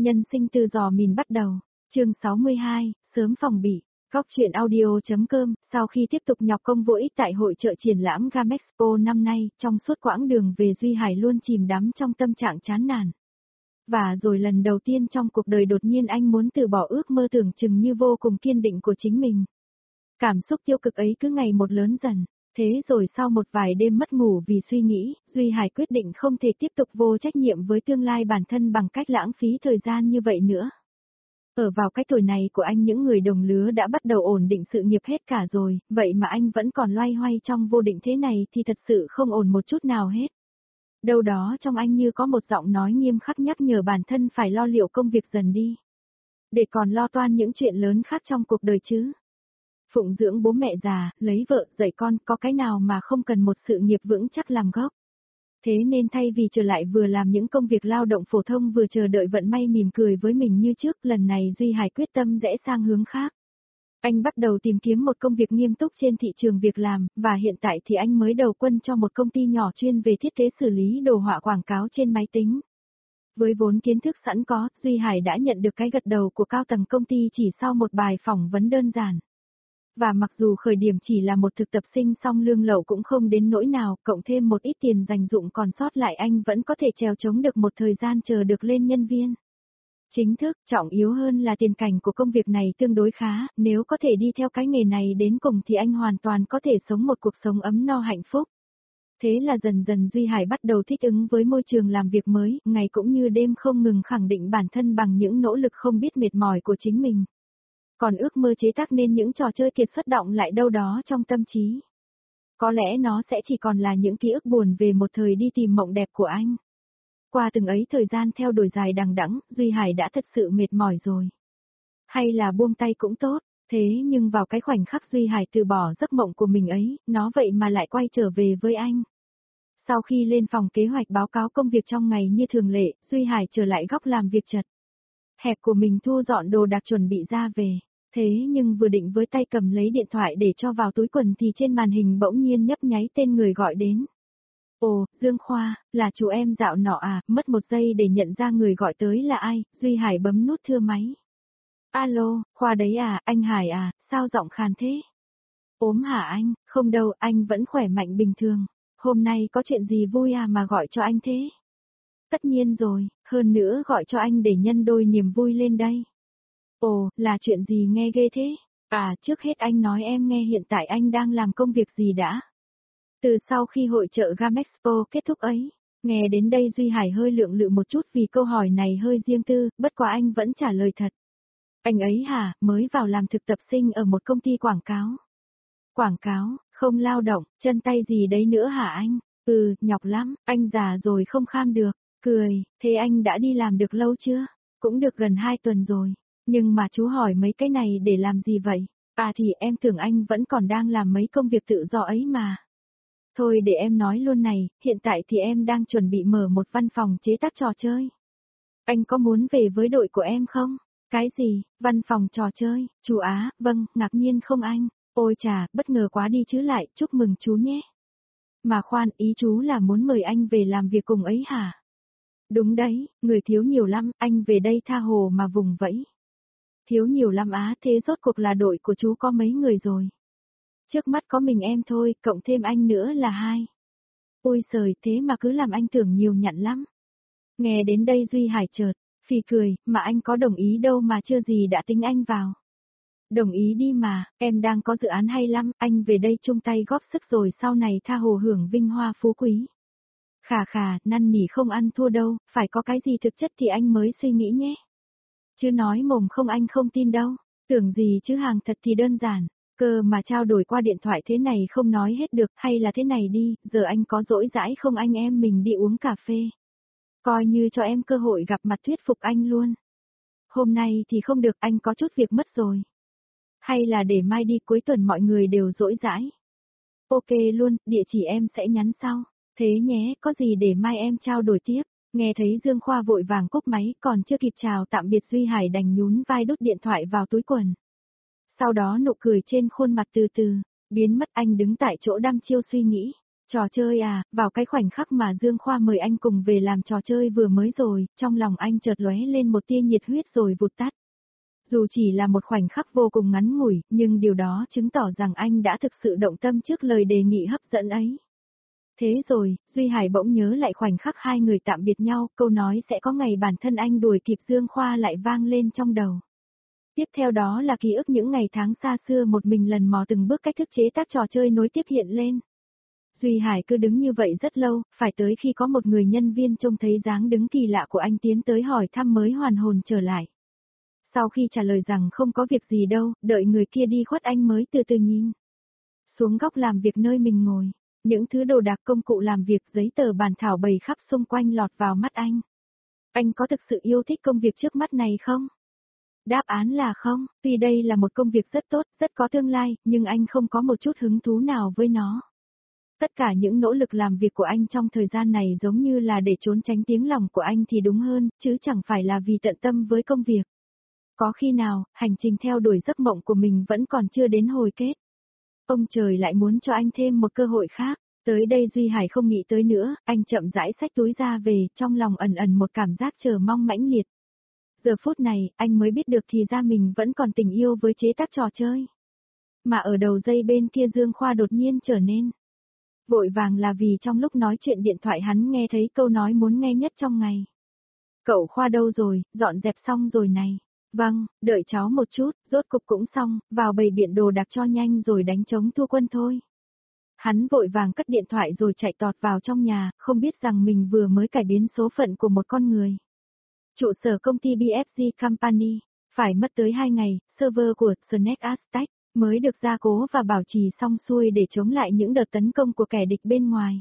Nhân sinh từ giò mìn bắt đầu, chương 62, sớm phòng bị. Góc truyện audio.com, sau khi tiếp tục nhọc công vô ích tại hội chợ triển lãm Gamexpo năm nay, trong suốt quãng đường về Duy Hải luôn chìm đắm trong tâm trạng chán nản. Và rồi lần đầu tiên trong cuộc đời đột nhiên anh muốn từ bỏ ước mơ tưởng chừng như vô cùng kiên định của chính mình. Cảm xúc tiêu cực ấy cứ ngày một lớn dần. Thế rồi sau một vài đêm mất ngủ vì suy nghĩ, Duy Hải quyết định không thể tiếp tục vô trách nhiệm với tương lai bản thân bằng cách lãng phí thời gian như vậy nữa. Ở vào cái tuổi này của anh những người đồng lứa đã bắt đầu ổn định sự nghiệp hết cả rồi, vậy mà anh vẫn còn loay hoay trong vô định thế này thì thật sự không ổn một chút nào hết. Đâu đó trong anh như có một giọng nói nghiêm khắc nhắc nhở bản thân phải lo liệu công việc dần đi. Để còn lo toan những chuyện lớn khác trong cuộc đời chứ. Phụng dưỡng bố mẹ già, lấy vợ, dạy con, có cái nào mà không cần một sự nghiệp vững chắc làm gốc. Thế nên thay vì trở lại vừa làm những công việc lao động phổ thông vừa chờ đợi vận may mỉm cười với mình như trước, lần này Duy Hải quyết tâm rẽ sang hướng khác. Anh bắt đầu tìm kiếm một công việc nghiêm túc trên thị trường việc làm, và hiện tại thì anh mới đầu quân cho một công ty nhỏ chuyên về thiết kế xử lý đồ họa quảng cáo trên máy tính. Với vốn kiến thức sẵn có, Duy Hải đã nhận được cái gật đầu của cao tầng công ty chỉ sau một bài phỏng vấn đơn giản. Và mặc dù khởi điểm chỉ là một thực tập sinh song lương lậu cũng không đến nỗi nào, cộng thêm một ít tiền dành dụm còn sót lại anh vẫn có thể trèo chống được một thời gian chờ được lên nhân viên. Chính thức, trọng yếu hơn là tiền cảnh của công việc này tương đối khá, nếu có thể đi theo cái nghề này đến cùng thì anh hoàn toàn có thể sống một cuộc sống ấm no hạnh phúc. Thế là dần dần Duy Hải bắt đầu thích ứng với môi trường làm việc mới, ngày cũng như đêm không ngừng khẳng định bản thân bằng những nỗ lực không biết mệt mỏi của chính mình. Còn ước mơ chế tác nên những trò chơi kiệt xuất động lại đâu đó trong tâm trí. Có lẽ nó sẽ chỉ còn là những ký ức buồn về một thời đi tìm mộng đẹp của anh. Qua từng ấy thời gian theo đuổi dài đằng đẵng, Duy Hải đã thật sự mệt mỏi rồi. Hay là buông tay cũng tốt, thế nhưng vào cái khoảnh khắc Duy Hải từ bỏ giấc mộng của mình ấy, nó vậy mà lại quay trở về với anh. Sau khi lên phòng kế hoạch báo cáo công việc trong ngày như thường lệ, Duy Hải trở lại góc làm việc chật hẹp của mình thu dọn đồ đạc chuẩn bị ra về. Thế nhưng vừa định với tay cầm lấy điện thoại để cho vào túi quần thì trên màn hình bỗng nhiên nhấp nháy tên người gọi đến. Ồ, Dương Khoa, là chú em dạo nọ à, mất một giây để nhận ra người gọi tới là ai, Duy Hải bấm nút thưa máy. Alo, Khoa đấy à, anh Hải à, sao giọng khàn thế? Ốm hả anh, không đâu, anh vẫn khỏe mạnh bình thường. Hôm nay có chuyện gì vui à mà gọi cho anh thế? Tất nhiên rồi, hơn nữa gọi cho anh để nhân đôi niềm vui lên đây. Ồ, là chuyện gì nghe ghê thế? À, trước hết anh nói em nghe hiện tại anh đang làm công việc gì đã? Từ sau khi hội chợ Gamexpo kết thúc ấy, nghe đến đây Duy Hải hơi lưỡng lự một chút vì câu hỏi này hơi riêng tư, bất quá anh vẫn trả lời thật. Anh ấy hả, mới vào làm thực tập sinh ở một công ty quảng cáo. Quảng cáo, không lao động, chân tay gì đấy nữa hả anh? Ừ, nhọc lắm, anh già rồi không kham được. Cười, thế anh đã đi làm được lâu chưa? Cũng được gần 2 tuần rồi. Nhưng mà chú hỏi mấy cái này để làm gì vậy? À thì em tưởng anh vẫn còn đang làm mấy công việc tự do ấy mà. Thôi để em nói luôn này, hiện tại thì em đang chuẩn bị mở một văn phòng chế tác trò chơi. Anh có muốn về với đội của em không? Cái gì, văn phòng trò chơi, chú Á, vâng, ngạc nhiên không anh? Ôi chà, bất ngờ quá đi chứ lại, chúc mừng chú nhé. Mà khoan, ý chú là muốn mời anh về làm việc cùng ấy hả? Đúng đấy, người thiếu nhiều lắm, anh về đây tha hồ mà vùng vẫy. Thiếu nhiều lắm á, thế rốt cuộc là đội của chú có mấy người rồi? Trước mắt có mình em thôi, cộng thêm anh nữa là 2. Ôi giời, thế mà cứ làm anh tưởng nhiều nhặn lắm. Nghe đến đây Duy Hải chợt phì cười, mà anh có đồng ý đâu mà chưa gì đã tính anh vào. Đồng ý đi mà, em đang có dự án hay lắm, anh về đây chung tay góp sức rồi sau này tha hồ hưởng vinh hoa phú quý. Khà khà, năn nỉ không ăn thua đâu, phải có cái gì thực chất thì anh mới suy nghĩ nhé. Chứ nói mồm không anh không tin đâu, tưởng gì chứ hàng thật thì đơn giản, cơ mà trao đổi qua điện thoại thế này không nói hết được, hay là thế này đi, giờ anh có rỗi rãi không anh em mình đi uống cà phê. Coi như cho em cơ hội gặp mặt thuyết phục anh luôn. Hôm nay thì không được, anh có chút việc mất rồi. Hay là để mai đi, cuối tuần mọi người đều rỗi rãi. Ok luôn, địa chỉ em sẽ nhắn sau. Thế nhé, có gì để mai em trao đổi tiếp. Nghe thấy Dương Khoa vội vàng cúp máy, còn chưa kịp chào tạm biệt Duy Hải đành nhún vai đút điện thoại vào túi quần. Sau đó nụ cười trên khuôn mặt từ từ biến mất, anh đứng tại chỗ đăm chiêu suy nghĩ. Trò chơi à, vào cái khoảnh khắc mà Dương Khoa mời anh cùng về làm trò chơi vừa mới rồi, trong lòng anh chợt lóe lên một tia nhiệt huyết rồi vụt tắt. Dù chỉ là một khoảnh khắc vô cùng ngắn ngủi, nhưng điều đó chứng tỏ rằng anh đã thực sự động tâm trước lời đề nghị hấp dẫn ấy. Thế rồi, Duy Hải bỗng nhớ lại khoảnh khắc hai người tạm biệt nhau, câu nói sẽ có ngày bản thân anh đuổi kịp Dương Khoa lại vang lên trong đầu. Tiếp theo đó là ký ức những ngày tháng xa xưa một mình lần mò từng bước cách thức chế tác trò chơi nối tiếp hiện lên. Duy Hải cứ đứng như vậy rất lâu, phải tới khi có một người nhân viên trông thấy dáng đứng kỳ lạ của anh tiến tới hỏi thăm mới hoàn hồn trở lại. Sau khi trả lời rằng không có việc gì đâu, đợi người kia đi khuất anh mới từ từ nhìn xuống góc làm việc nơi mình ngồi. Những thứ đồ đạc công cụ làm việc, giấy tờ bàn thảo bày khắp xung quanh lọt vào mắt anh. Anh có thực sự yêu thích công việc trước mắt này không? Đáp án là không, tuy đây là một công việc rất tốt, rất có tương lai, nhưng anh không có một chút hứng thú nào với nó. Tất cả những nỗ lực làm việc của anh trong thời gian này giống như là để trốn tránh tiếng lòng của anh thì đúng hơn, chứ chẳng phải là vì tận tâm với công việc. Có khi nào, hành trình theo đuổi giấc mộng của mình vẫn còn chưa đến hồi kết. Ông trời lại muốn cho anh thêm một cơ hội khác. Tới đây Duy Hải không nghĩ tới nữa, anh chậm rãi xách túi ra về, trong lòng ẩn ẩn một cảm giác chờ mong mãnh liệt. Giờ phút này, anh mới biết được thì ra mình vẫn còn tình yêu với chế tác trò chơi. Mà ở đầu dây bên kia Dương Khoa đột nhiên trở nên vội vàng là vì trong lúc nói chuyện điện thoại hắn nghe thấy câu nói muốn nghe nhất trong ngày. Cậu Khoa đâu rồi, dọn dẹp xong rồi này. Vâng, đợi cháu một chút, rốt cục cũng xong, vào bày biện đồ đạc cho nhanh rồi đánh trống thua quân thôi. Hắn vội vàng cất điện thoại rồi chạy tọt vào trong nhà, không biết rằng mình vừa mới cải biến số phận của một con người. Trụ sở công ty BFG Company, phải mất tới 2 ngày, server của Snake Aztec mới được gia cố và bảo trì xong xuôi để chống lại những đợt tấn công của kẻ địch bên ngoài.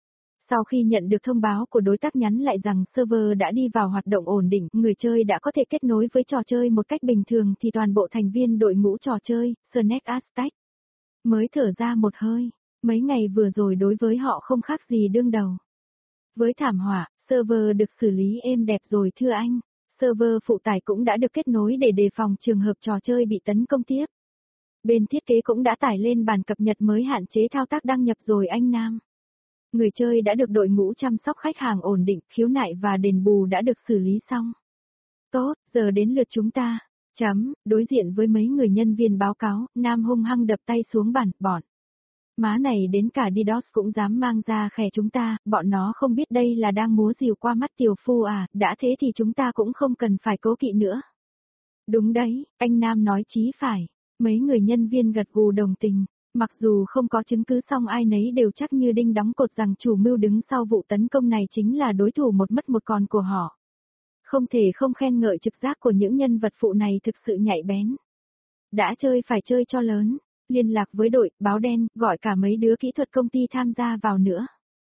Sau khi nhận được thông báo của đối tác nhắn lại rằng server đã đi vào hoạt động ổn định, người chơi đã có thể kết nối với trò chơi một cách bình thường thì toàn bộ thành viên đội ngũ trò chơi, Snake Aztec, mới thở ra một hơi. Mấy ngày vừa rồi đối với họ không khác gì đương đầu. Với thảm họa, server được xử lý êm đẹp rồi thưa anh. Server phụ tải cũng đã được kết nối để đề phòng trường hợp trò chơi bị tấn công tiếp. Bên thiết kế cũng đã tải lên bản cập nhật mới hạn chế thao tác đăng nhập rồi anh Nam. Người chơi đã được đội ngũ chăm sóc khách hàng ổn định, khiếu nại và đền bù đã được xử lý xong. Tốt, giờ đến lượt chúng ta. Đối diện với mấy người nhân viên báo cáo, Nam hung hăng đập tay xuống bàn, bọn. Má này đến cả DDoS cũng dám mang ra khè chúng ta, bọn nó không biết đây là đang múa rìu qua mắt tiểu phu à, đã thế thì chúng ta cũng không cần phải cố kỵ nữa. Đúng đấy, anh Nam nói chí phải. Mấy người nhân viên gật gù đồng tình. Mặc dù không có chứng cứ song ai nấy đều chắc như đinh đóng cột rằng chủ mưu đứng sau vụ tấn công này chính là đối thủ một mất một còn của họ. Không thể không khen ngợi trực giác của những nhân vật phụ này thực sự nhạy bén. Đã chơi phải chơi cho lớn, liên lạc với đội báo đen, gọi cả mấy đứa kỹ thuật công ty tham gia vào nữa.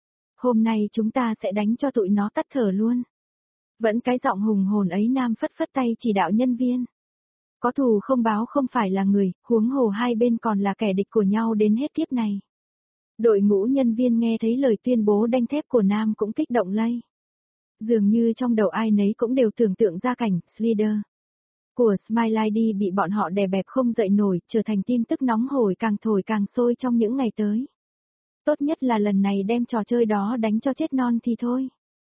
Hôm nay chúng ta sẽ đánh cho tụi nó tắt thở luôn. Vẫn cái giọng hùng hồn ấy Nam phất phất tay chỉ đạo nhân viên. Có thù không báo không phải là người, huống hồ hai bên còn là kẻ địch của nhau đến hết kiếp này. Đội ngũ nhân viên nghe thấy lời tuyên bố đanh thép của Nam cũng kích động lây. Dường như trong đầu ai nấy cũng đều tưởng tượng ra cảnh Slider của Smile ID bị bọn họ đè bẹp không dậy nổi, trở thành tin tức nóng hổi càng thổi càng sôi trong những ngày tới. Tốt nhất là lần này đem trò chơi đó đánh cho chết non thì thôi.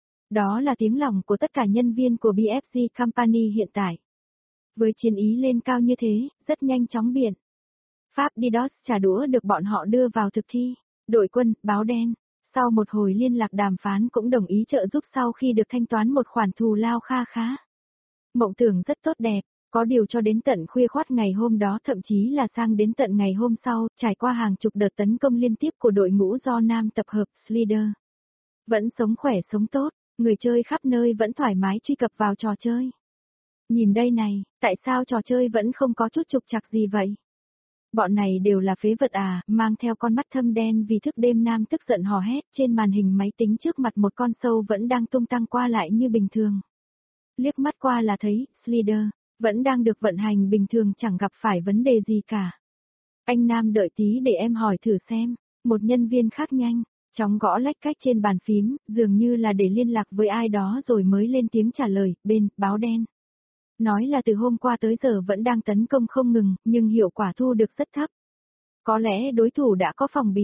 Đó là tiếng lòng của tất cả nhân viên của BFG Company hiện tại. Với chiến ý lên cao như thế, rất nhanh chóng biện pháp DDoS trả đũa được bọn họ đưa vào thực thi. Đội quân, báo đen, sau một hồi liên lạc đàm phán cũng đồng ý trợ giúp sau khi được thanh toán một khoản thù lao kha khá. Mộng tưởng rất tốt đẹp, có điều cho đến tận khuya khoắt ngày hôm đó thậm chí là sang đến tận ngày hôm sau, trải qua hàng chục đợt tấn công liên tiếp của đội ngũ do Nam tập hợp Slider. Vẫn sống khỏe sống tốt, người chơi khắp nơi vẫn thoải mái truy cập vào trò chơi. Nhìn đây này, tại sao trò chơi vẫn không có chút trục trặc gì vậy? Bọn này đều là phế vật à, mang theo con mắt thâm đen vì thức đêm Nam tức giận hò hét trên màn hình máy tính trước mặt một con sâu vẫn đang tung tăng qua lại như bình thường. Liếc mắt qua là thấy, Slider, vẫn đang được vận hành bình thường chẳng gặp phải vấn đề gì cả. Anh Nam đợi tí để em hỏi thử xem, một nhân viên khác nhanh, chóng gõ lách cách trên bàn phím, dường như là để liên lạc với ai đó rồi mới lên tiếng trả lời, bên, báo đen. Nói là từ hôm qua tới giờ vẫn đang tấn công không ngừng, nhưng hiệu quả thu được rất thấp. Có lẽ đối thủ đã có phòng bị,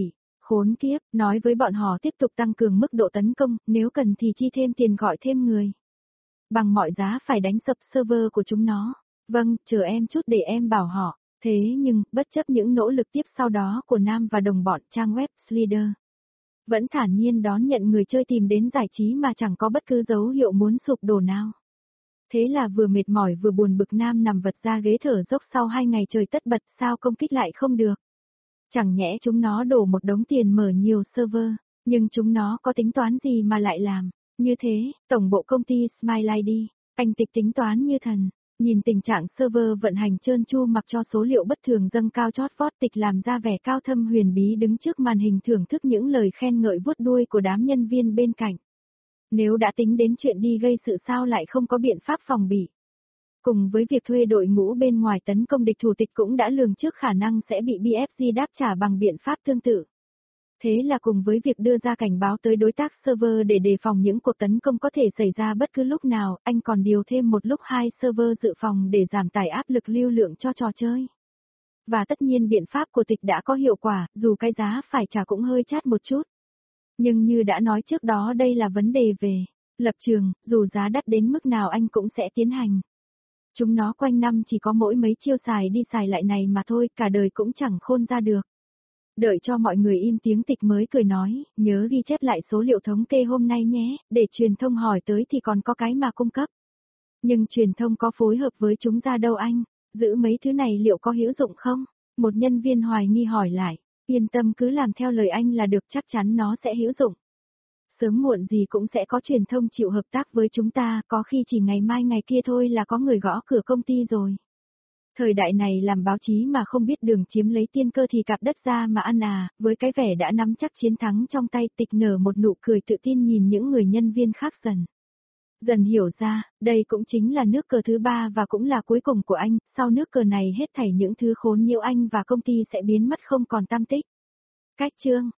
Khốn kiếp, nói với bọn họ tiếp tục tăng cường mức độ tấn công, nếu cần thì chi thêm tiền gọi thêm người. Bằng mọi giá phải đánh sập server của chúng nó. Vâng, chờ em chút để em bảo họ. Thế nhưng, bất chấp những nỗ lực tiếp sau đó của Nam và đồng bọn trang web Slider, vẫn thản nhiên đón nhận người chơi tìm đến giải trí mà chẳng có bất cứ dấu hiệu muốn sụp đổ nào. Thế là vừa mệt mỏi vừa buồn bực Nam nằm vật ra ghế thở dốc sau 2 ngày trời tất bật sao công kích lại không được. Chẳng nhẽ chúng nó đổ một đống tiền mở nhiều server, nhưng chúng nó có tính toán gì mà lại làm. Như thế, tổng bộ công ty Smile ID, anh Tịch tính toán như thần. Nhìn tình trạng server vận hành trơn tru mặc cho số liệu bất thường dâng cao chót vót, Tịch làm ra vẻ cao thâm huyền bí đứng trước màn hình thưởng thức những lời khen ngợi vuốt đuôi của đám nhân viên bên cạnh. Nếu đã tính đến chuyện đi gây sự sao lại không có biện pháp phòng bị. Cùng với việc thuê đội ngũ bên ngoài tấn công địch, thủ Tịch cũng đã lường trước khả năng sẽ bị BFG đáp trả bằng biện pháp tương tự. Thế là cùng với việc đưa ra cảnh báo tới đối tác server để đề phòng những cuộc tấn công có thể xảy ra bất cứ lúc nào, anh còn điều thêm một lúc 2 server dự phòng để giảm tải áp lực lưu lượng cho trò chơi. Và tất nhiên biện pháp của Tịch đã có hiệu quả, dù cái giá phải trả cũng hơi chát một chút. Nhưng như đã nói trước đó, đây là vấn đề về lập trường, dù giá đắt đến mức nào anh cũng sẽ tiến hành. Chúng nó quanh năm chỉ có mỗi mấy chiêu xài đi xài lại này mà thôi, cả đời cũng chẳng khôn ra được. Đợi cho mọi người im tiếng, Tịch mới cười nói, nhớ ghi chép lại số liệu thống kê hôm nay nhé, để truyền thông hỏi tới thì còn có cái mà cung cấp. Nhưng truyền thông có phối hợp với chúng ra đâu anh, giữ mấy thứ này liệu có hữu dụng không? Một nhân viên hoài nghi hỏi lại, yên tâm cứ làm theo lời anh là được, chắc chắn nó sẽ hữu dụng. Sớm muộn gì cũng sẽ có truyền thông chịu hợp tác với chúng ta, có khi chỉ ngày mai ngày kia thôi là có người gõ cửa công ty rồi. Thời đại này làm báo chí mà không biết đường chiếm lấy tiên cơ thì cạp đất ra mà ăn à, với cái vẻ đã nắm chắc chiến thắng trong tay, Tịch nở một nụ cười tự tin nhìn những người nhân viên khác dần hiểu ra, đây cũng chính là nước cờ thứ 3 và cũng là cuối cùng của anh, sau nước cờ này hết thảy những thứ khốn nhiễu anh và công ty sẽ biến mất không còn tăm tích. Cách chương